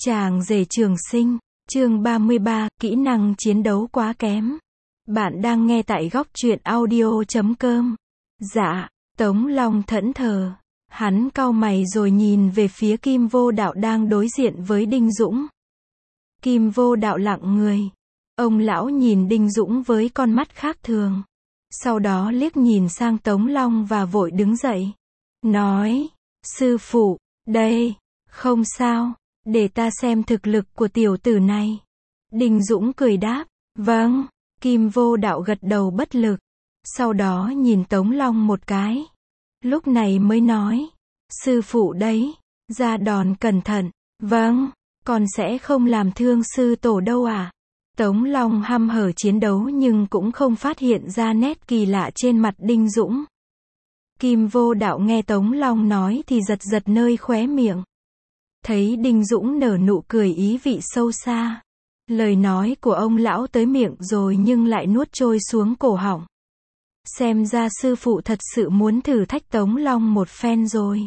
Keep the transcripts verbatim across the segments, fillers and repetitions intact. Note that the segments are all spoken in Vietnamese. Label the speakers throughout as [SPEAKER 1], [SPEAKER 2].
[SPEAKER 1] Chàng rể trường sinh, chương ba mươi ba, kỹ năng chiến đấu quá kém. Bạn đang nghe tại góc truyện audio chấm com. Dạ, Tống Long thẫn thờ. Hắn cau mày rồi nhìn về phía Kim Vô Đạo đang đối diện với Đinh Dũng. Kim Vô Đạo lặng người. Ông lão nhìn Đinh Dũng với con mắt khác thường. Sau đó liếc nhìn sang Tống Long và vội đứng dậy. Nói, sư phụ, đây, không sao. Để ta xem thực lực của tiểu tử này. Đinh Dũng cười đáp, vâng. Kim Vô Đạo gật đầu bất lực. Sau đó nhìn Tống Long một cái. Lúc này mới nói, sư phụ đấy, ra đòn cẩn thận. Vâng, con sẽ không làm thương sư tổ đâu à. Tống Long hăm hở chiến đấu nhưng cũng không phát hiện ra nét kỳ lạ trên mặt Đinh Dũng. Kim Vô Đạo nghe Tống Long nói thì giật giật nơi khóe miệng. Thấy Đinh Dũng nở nụ cười ý vị sâu xa. Lời nói của ông lão tới miệng rồi nhưng lại nuốt trôi xuống cổ họng. Xem ra sư phụ thật sự muốn thử thách Tống Long một phen rồi.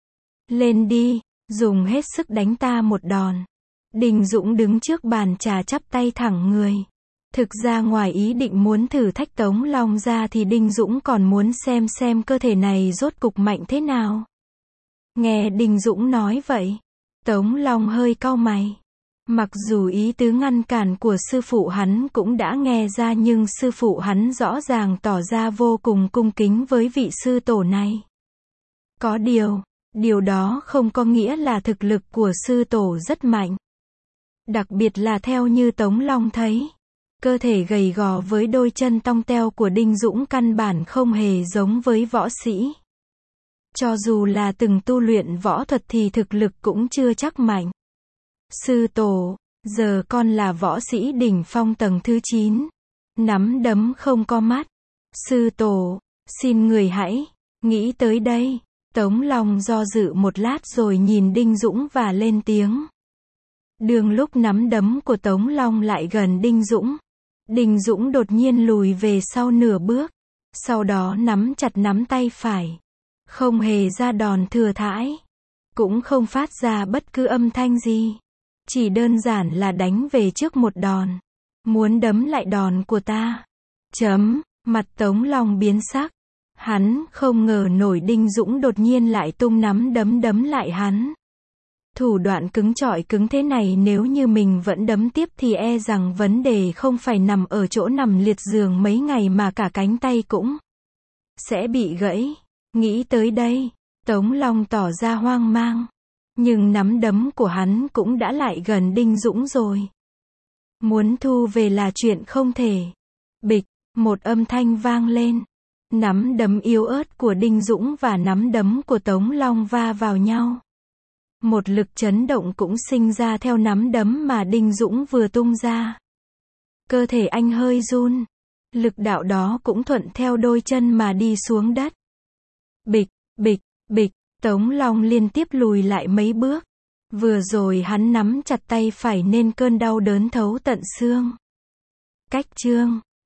[SPEAKER 1] Lên đi, dùng hết sức đánh ta một đòn. Đinh Dũng đứng trước bàn trà chắp tay thẳng người. Thực ra ngoài ý định muốn thử thách Tống Long ra thì Đinh Dũng còn muốn xem xem cơ thể này rốt cục mạnh thế nào. Nghe Đinh Dũng nói vậy, Tống Long hơi cau mày. Mặc dù ý tứ ngăn cản của sư phụ hắn cũng đã nghe ra nhưng sư phụ hắn rõ ràng tỏ ra vô cùng cung kính với vị sư tổ này. Có điều, điều đó không có nghĩa là thực lực của sư tổ rất mạnh. Đặc biệt là theo như Tống Long thấy, cơ thể gầy gò với đôi chân tong teo của Đinh Dũng căn bản không hề giống với võ sĩ. Cho dù là từng tu luyện võ thuật thì thực lực cũng chưa chắc mạnh. Sư tổ, giờ con là võ sĩ đỉnh phong tầng thứ chín. Nắm đấm không có mắt. Sư tổ, xin người hãy nghĩ tới đây. Tống Long do dự một lát rồi nhìn Đinh Dũng và lên tiếng. Đường lúc nắm đấm của Tống Long lại gần Đinh Dũng, Đinh Dũng đột nhiên lùi về sau nửa bước. Sau đó nắm chặt nắm tay phải. Không hề ra đòn thừa thãi. Cũng không phát ra bất cứ âm thanh gì. Chỉ đơn giản là đánh về trước một đòn. Muốn đấm lại đòn của ta. Chấm, mặt Tống Long biến sắc. Hắn không ngờ nổi Đinh Dũng đột nhiên lại tung nắm đấm đấm lại hắn. Thủ đoạn cứng chọi cứng thế này nếu như mình vẫn đấm tiếp thì e rằng vấn đề không phải nằm ở chỗ nằm liệt giường mấy ngày mà cả cánh tay cũng sẽ bị gãy. Nghĩ tới đây, Tống Long tỏ ra hoang mang. Nhưng nắm đấm của hắn cũng đã lại gần Đinh Dũng rồi. Muốn thu về là chuyện không thể. Bịch, một âm thanh vang lên. Nắm đấm yếu ớt của Đinh Dũng và nắm đấm của Tống Long va vào nhau. Một lực chấn động cũng sinh ra theo nắm đấm mà Đinh Dũng vừa tung ra. Cơ thể anh hơi run. Lực đạo đó cũng thuận theo đôi chân mà đi xuống đất. Bịch, bịch, bịch, Tống Long liên tiếp lùi lại mấy bước. Vừa rồi hắn nắm chặt tay phải nên cơn đau đớn thấu tận xương. Cách chương